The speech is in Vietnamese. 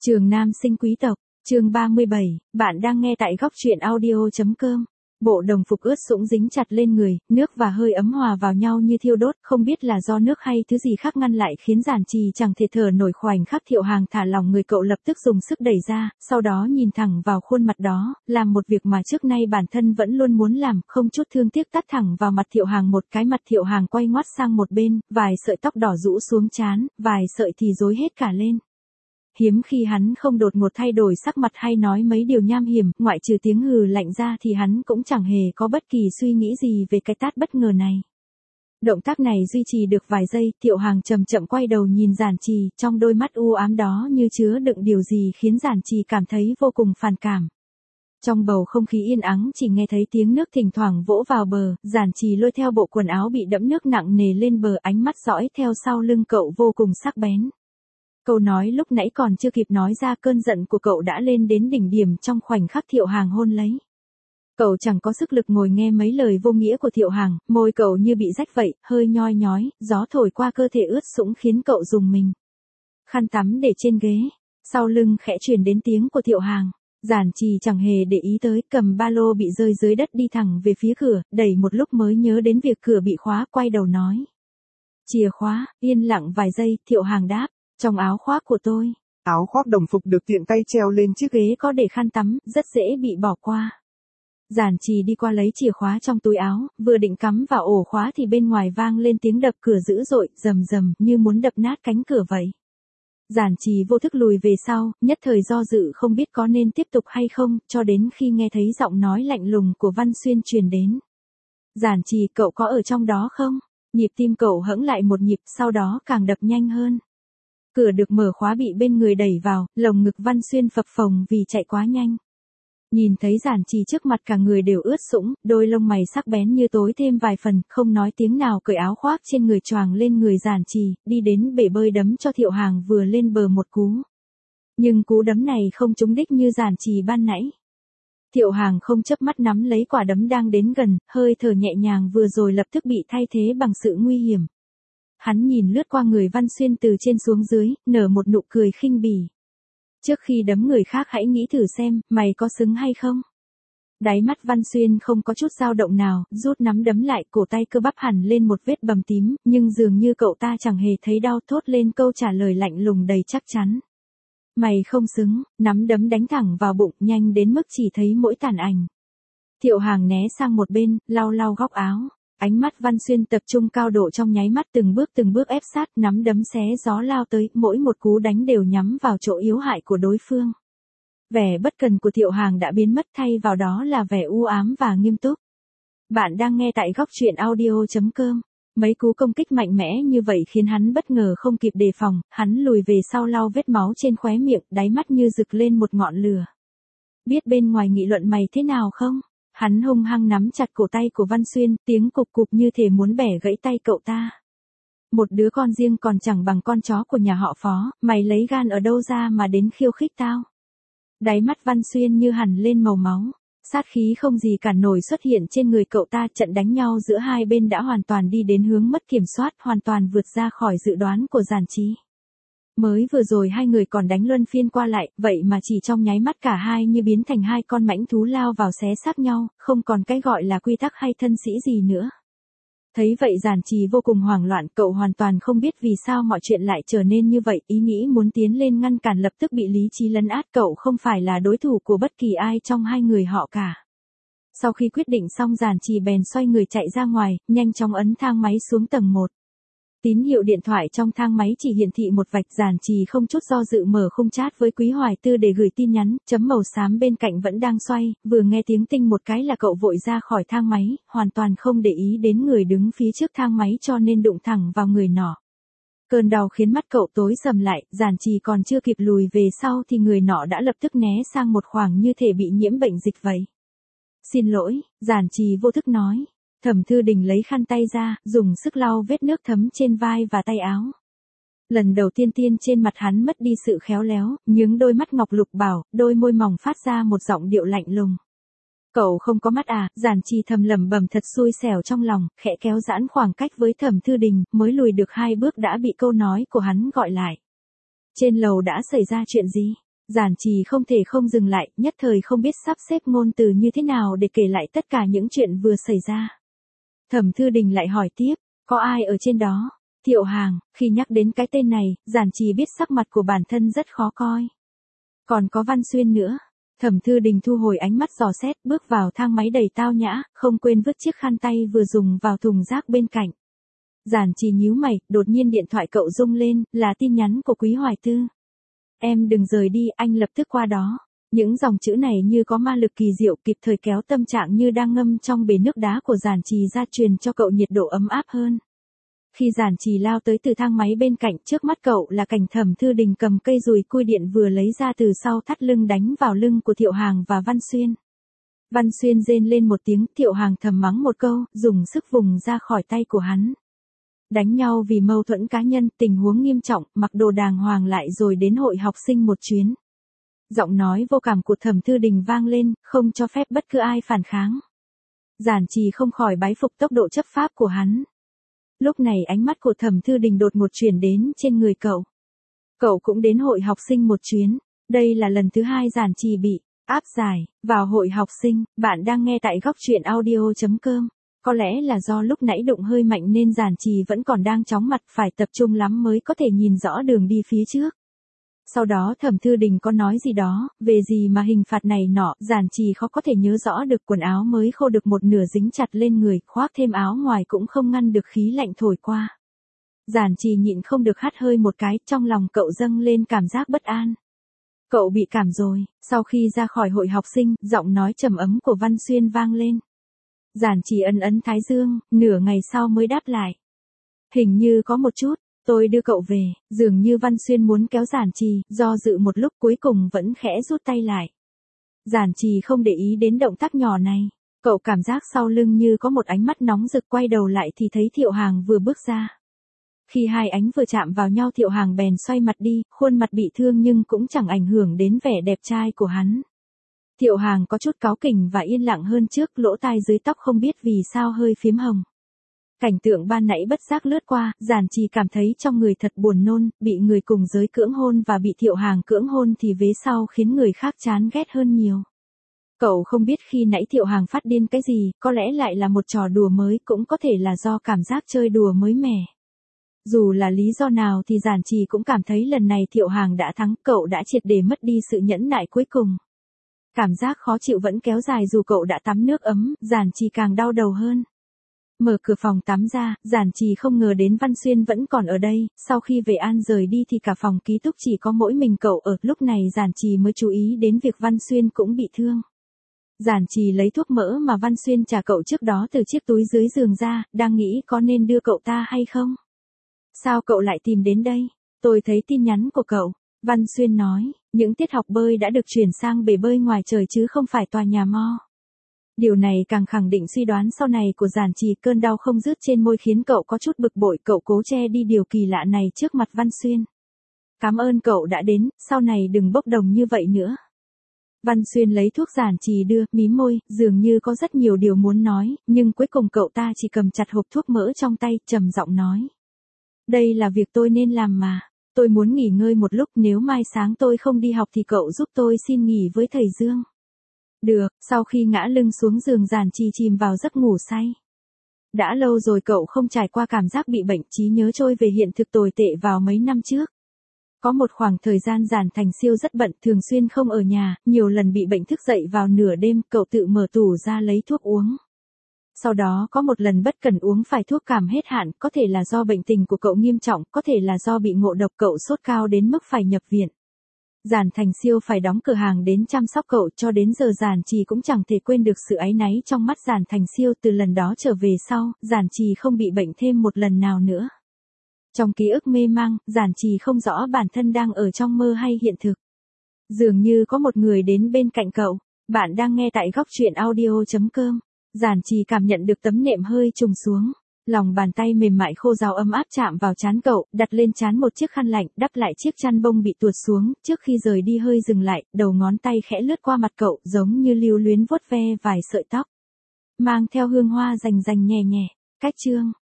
Trường Nam sinh quý tộc, chương 37, bạn đang nghe tại góc truyện audio.com. Bộ đồng phục ướt sũng dính chặt lên người, nước và hơi ấm hòa vào nhau như thiêu đốt, không biết là do nước hay thứ gì khác ngăn lại khiến Giản Trì chẳng thể thở nổi. Khoảnh khắc Thiệu Hàng thả lòng người, cậu lập tức dùng sức đẩy ra, sau đó nhìn thẳng vào khuôn mặt đó, làm một việc mà trước nay bản thân vẫn luôn muốn làm, không chút thương tiếc tát thẳng vào mặt Thiệu Hàng một cái. Mặt Thiệu Hàng quay ngoắt sang một bên, vài sợi tóc đỏ rũ xuống trán, vài sợi thì rối hết cả lên. Hiếm khi hắn không đột ngột thay đổi sắc mặt hay nói mấy điều nham hiểm, ngoại trừ tiếng hừ lạnh ra thì hắn cũng chẳng hề có bất kỳ suy nghĩ gì về cái tát bất ngờ này. Động tác này duy trì được vài giây, Thiệu Hàng chậm chậm quay đầu nhìn Giản Trì, trong đôi mắt u ám đó như chứa đựng điều gì khiến Giản Trì cảm thấy vô cùng phản cảm. Trong bầu không khí yên ắng chỉ nghe thấy tiếng nước thỉnh thoảng vỗ vào bờ, Giản Trì lôi theo bộ quần áo bị đẫm nước nặng nề lên bờ, ánh mắt dõi theo sau lưng cậu vô cùng sắc bén. Câu nói lúc nãy còn chưa kịp nói ra, cơn giận của cậu đã lên đến đỉnh điểm trong khoảnh khắc Thiệu Hàng hôn lấy. Cậu chẳng có sức lực ngồi nghe mấy lời vô nghĩa của Thiệu Hàng, môi cậu như bị rách vậy, hơi nhoi nhói, gió thổi qua cơ thể ướt sũng khiến cậu rùng mình. Khăn tắm để trên ghế, sau lưng khẽ truyền đến tiếng của Thiệu Hàng. Giản Trì chẳng hề để ý tới, cầm ba lô bị rơi dưới đất đi thẳng về phía cửa, đẩy một lúc mới nhớ đến việc cửa bị khóa, quay đầu nói. Chìa khóa, yên lặng vài giây, Thiệu Hàng đáp. Trong áo khoác của tôi. Áo khoác đồng phục được tiện tay treo lên chiếc ghế có để khăn tắm, rất dễ bị bỏ qua. Giản Trì đi qua lấy chìa khóa trong túi áo, vừa định cắm vào ổ khóa thì bên ngoài vang lên tiếng đập cửa dữ dội, rầm rầm, như muốn đập nát cánh cửa vậy. Giản Trì vô thức lùi về sau, nhất thời do dự không biết có nên tiếp tục hay không, cho đến khi nghe thấy giọng nói lạnh lùng của Văn Xuyên truyền đến. Giản Trì, cậu có ở trong đó không? Nhịp tim cậu hững lại một nhịp, sau đó càng đập nhanh hơn. Cửa được mở, khóa bị bên người đẩy vào, lồng ngực Văn Xuyên phập phồng vì chạy quá nhanh. Nhìn thấy Giản Trì trước mặt cả người đều ướt sũng, đôi lông mày sắc bén như tối thêm vài phần, không nói tiếng nào cởi áo khoác trên người choàng lên người Giản Trì, đi đến bể bơi đấm cho Thiệu Hàng vừa lên bờ một cú. Nhưng cú đấm này không trúng đích như Giản Trì ban nãy. Thiệu Hàng không chớp mắt nắm lấy quả đấm đang đến gần, hơi thở nhẹ nhàng vừa rồi lập tức bị thay thế bằng sự nguy hiểm. Hắn nhìn lướt qua người Văn Xuyên từ trên xuống dưới, nở một nụ cười khinh bỉ. Trước khi đấm người khác hãy nghĩ thử xem, mày có xứng hay không? Đáy mắt Văn Xuyên không có chút dao động nào, rút nắm đấm lại, cổ tay cơ bắp hẳn lên một vết bầm tím, nhưng dường như cậu ta chẳng hề thấy đau, thốt lên câu trả lời lạnh lùng đầy chắc chắn. Mày không xứng, nắm đấm đánh thẳng vào bụng, nhanh đến mức chỉ thấy mỗi tàn ảnh. Thiệu Hàng né sang một bên, lau lau góc áo. Ánh mắt Văn Xuyên tập trung cao độ trong nháy mắt, từng bước ép sát, nắm đấm xé gió lao tới, mỗi một cú đánh đều nhắm vào chỗ yếu hại của đối phương. Vẻ bất cần của Thiệu Hàng đã biến mất, thay vào đó là vẻ u ám và nghiêm túc. Bạn đang nghe tại góc truyện audio.com. Mấy cú công kích mạnh mẽ như vậy khiến hắn bất ngờ không kịp đề phòng, hắn lùi về sau lau vết máu trên khóe miệng, đáy mắt như rực lên một ngọn lửa. Biết bên ngoài nghị luận mày thế nào không? Hắn hung hăng nắm chặt cổ tay của Văn Xuyên, tiếng cục cục như thể muốn bẻ gãy tay cậu ta. Một đứa con riêng còn chẳng bằng con chó của nhà họ Phó, mày lấy gan ở đâu ra mà đến khiêu khích tao? Đáy mắt Văn Xuyên như hằn lên màu máu, sát khí không gì cản nổi xuất hiện trên người cậu ta. Trận đánh nhau giữa hai bên đã hoàn toàn đi đến hướng mất kiểm soát, hoàn toàn vượt ra khỏi dự đoán của Giản Trì. Mới vừa rồi hai người còn đánh luân phiên qua lại, vậy mà chỉ trong nháy mắt cả hai như biến thành hai con mãnh thú lao vào xé xác nhau, không còn cái gọi là quy tắc hay thân sĩ gì nữa. Thấy vậy Giản Trì vô cùng hoảng loạn, cậu hoàn toàn không biết vì sao mọi chuyện lại trở nên như vậy, ý nghĩ muốn tiến lên ngăn cản lập tức bị lý trí lấn át, cậu không phải là đối thủ của bất kỳ ai trong hai người họ cả. Sau khi quyết định xong Giản Trì bèn xoay người chạy ra ngoài, nhanh chóng ấn thang máy xuống tầng 1. Tín hiệu điện thoại trong thang máy chỉ hiển thị một vạch. Giản Trì không chút do dự mở khung chat với Quý Hoài Tư để gửi tin nhắn, chấm màu xám bên cạnh vẫn đang xoay, vừa nghe tiếng tinh một cái là cậu vội ra khỏi thang máy, hoàn toàn không để ý đến người đứng phía trước thang máy cho nên đụng thẳng vào người nọ. Cơn đau khiến mắt cậu tối sầm lại, Giản Trì còn chưa kịp lùi về sau thì người nọ đã lập tức né sang một khoảng như thể bị nhiễm bệnh dịch vậy. Xin lỗi, Giản Trì vô thức nói. Thẩm Thư Đình lấy khăn tay ra, dùng sức lau vết nước thấm trên vai và tay áo. Lần đầu tiên trên mặt hắn mất đi sự khéo léo, nhướng đôi mắt ngọc lục bảo, đôi môi mỏng phát ra một giọng điệu lạnh lùng. Cậu không có mắt à? Giản Trì thầm lẩm bẩm thật xui xẻo trong lòng, khẽ kéo giãn khoảng cách với Thẩm Thư Đình, mới lùi được 2 bước đã bị câu nói của hắn gọi lại. Trên lầu đã xảy ra chuyện gì? Giản Trì không thể không dừng lại, nhất thời không biết sắp xếp ngôn từ như thế nào để kể lại tất cả những chuyện vừa xảy ra. Thẩm Thư Đình lại hỏi tiếp, có ai ở trên đó? Thiệu Hàng, khi nhắc đến cái tên này, Giản Trì biết sắc mặt của bản thân rất khó coi. Còn có Văn Xuyên nữa. Thẩm Thư Đình thu hồi ánh mắt dò xét, bước vào thang máy đầy tao nhã, không quên vứt chiếc khăn tay vừa dùng vào thùng rác bên cạnh. Giản Trì nhíu mày, đột nhiên điện thoại cậu rung lên, là tin nhắn của Quý Hoài Tư. Em đừng rời đi, anh lập tức qua đó. Những dòng chữ này như có ma lực kỳ diệu, kịp thời kéo tâm trạng như đang ngâm trong bể nước đá của Giản Trì ra, truyền cho cậu nhiệt độ ấm áp hơn. Khi Giản Trì lao tới từ thang máy bên cạnh, trước mắt cậu là cảnh Thẩm Thư Đình cầm cây dùi cui điện vừa lấy ra từ sau thắt lưng đánh vào lưng của Thiệu Hàng và Văn Xuyên. Văn Xuyên rên lên một tiếng, Thiệu Hàng thầm mắng một câu, dùng sức vùng ra khỏi tay của hắn. Đánh nhau vì mâu thuẫn cá nhân, tình huống nghiêm trọng, mặc đồ đàng hoàng lại rồi đến hội học sinh một chuyến. Giọng nói vô cảm của Thẩm Thư Đình vang lên, không cho phép bất cứ ai phản kháng. Giản Trì không khỏi bái phục tốc độ chấp pháp của hắn. Lúc này ánh mắt của Thẩm Thư Đình đột ngột chuyển đến trên người cậu. Cậu cũng đến hội học sinh một chuyến. Đây là lần thứ 2 Giản Trì bị áp giải vào hội học sinh. Bạn đang nghe tại góc truyện audio.com. Có lẽ là do lúc nãy đụng hơi mạnh nên Giản Trì vẫn còn đang chóng mặt, phải tập trung lắm mới có thể nhìn rõ đường đi phía trước. Sau đó Thẩm Thư Đình có nói gì đó, về gì mà hình phạt này nọ, Giản Trì khó có thể nhớ rõ được. Quần áo mới khô được một nửa dính chặt lên người, khoác thêm áo ngoài cũng không ngăn được khí lạnh thổi qua. Giản Trì nhịn không được hắt hơi một cái, trong lòng cậu dâng lên cảm giác bất an. Cậu bị cảm rồi. Sau khi ra khỏi hội học sinh, giọng nói trầm ấm của Văn Xuyên vang lên. Giản Trì ấn ấn thái dương, nửa ngày sau mới đáp lại. Hình như có một chút. Tôi đưa cậu về. Dường như Văn Xuyên muốn kéo Giản Trì, do dự một lúc cuối cùng vẫn khẽ rút tay lại. Giản Trì không để ý đến động tác nhỏ này. Cậu cảm giác sau lưng như có một ánh mắt nóng rực, quay đầu lại thì thấy Thiệu Hàng vừa bước ra. Khi hai ánh vừa chạm vào nhau, Thiệu Hàng bèn xoay mặt đi, khuôn mặt bị thương nhưng cũng chẳng ảnh hưởng đến vẻ đẹp trai của hắn. Thiệu Hàng có chút cáu kỉnh và yên lặng hơn trước, lỗ tai dưới tóc không biết vì sao hơi phím hồng. Cảnh tượng ban nãy bất giác lướt qua, Giản Trì cảm thấy trong người thật buồn nôn, bị người cùng giới cưỡng hôn và bị Thiệu Hàng cưỡng hôn thì vế sau khiến người khác chán ghét hơn nhiều. Cậu không biết khi nãy Thiệu Hàng phát điên cái gì, có lẽ lại là một trò đùa mới, cũng có thể là do cảm giác chơi đùa mới mẻ. Dù là lý do nào thì Giản Trì cũng cảm thấy lần này Thiệu Hàng đã thắng, cậu đã triệt để mất đi sự nhẫn nại cuối cùng. Cảm giác khó chịu vẫn kéo dài dù cậu đã tắm nước ấm, Giản Trì càng đau đầu hơn. Mở cửa phòng tắm ra, Giản Trì không ngờ đến Văn Xuyên vẫn còn ở đây, sau khi Vệ An rời đi thì cả phòng ký túc chỉ có mỗi mình cậu ở, lúc này Giản Trì mới chú ý đến việc Văn Xuyên cũng bị thương. Giản Trì lấy thuốc mỡ mà Văn Xuyên trả cậu trước đó từ chiếc túi dưới giường ra, đang nghĩ có nên đưa cậu ta hay không. Sao cậu lại tìm đến đây? Tôi thấy tin nhắn của cậu. Văn Xuyên nói, những tiết học bơi đã được chuyển sang bể bơi ngoài trời chứ không phải tòa nhà mo. Điều này càng khẳng định suy đoán sau này của Giản Trì, cơn đau không dứt trên môi khiến cậu có chút bực bội, cậu cố che đi điều kỳ lạ này trước mặt Văn Xuyên. Cảm ơn cậu đã đến, sau này đừng bốc đồng như vậy nữa. Văn Xuyên lấy thuốc Giản Trì đưa, mím môi, dường như có rất nhiều điều muốn nói, nhưng cuối cùng cậu ta chỉ cầm chặt hộp thuốc mỡ trong tay, trầm giọng nói. Đây là việc tôi nên làm mà. Tôi muốn nghỉ ngơi một lúc, nếu mai sáng tôi không đi học thì cậu giúp tôi xin nghỉ với thầy Dương. Được. Sau khi ngã lưng xuống giường, Giản Trì chìm vào giấc ngủ say. Đã lâu rồi cậu không trải qua cảm giác bị bệnh, trí nhớ trôi về hiện thực tồi tệ vào mấy năm trước. Có một khoảng thời gian Giản Thành Siêu rất bận, thường xuyên không ở nhà, nhiều lần bị bệnh thức dậy vào nửa đêm, cậu tự mở tủ ra lấy thuốc uống. Sau đó có một lần bất cẩn uống phải thuốc cảm hết hạn, có thể là do bệnh tình của cậu nghiêm trọng, có thể là do bị ngộ độc, cậu sốt cao đến mức phải nhập viện. Giản Thành Siêu phải đóng cửa hàng đến chăm sóc cậu, cho đến giờ Giản Trì cũng chẳng thể quên được sự áy náy trong mắt Giản Thành Siêu. Từ lần đó trở về sau, Giản Trì không bị bệnh thêm một lần nào nữa. Trong ký ức mê mang, Giản Trì không rõ bản thân đang ở trong mơ hay hiện thực. Dường như có một người đến bên cạnh cậu. Bạn đang nghe tại góc truyện audio.com. Giản Trì cảm nhận được tấm nệm hơi trùng xuống. Lòng bàn tay mềm mại khô ráo ấm áp chạm vào trán cậu, đặt lên trán một chiếc khăn lạnh, đắp lại chiếc chăn bông bị tuột xuống, trước khi rời đi hơi dừng lại, đầu ngón tay khẽ lướt qua mặt cậu, giống như lưu luyến vuốt ve vài sợi tóc. Mang theo hương hoa rành rành nhẹ nhẹ. Cách chương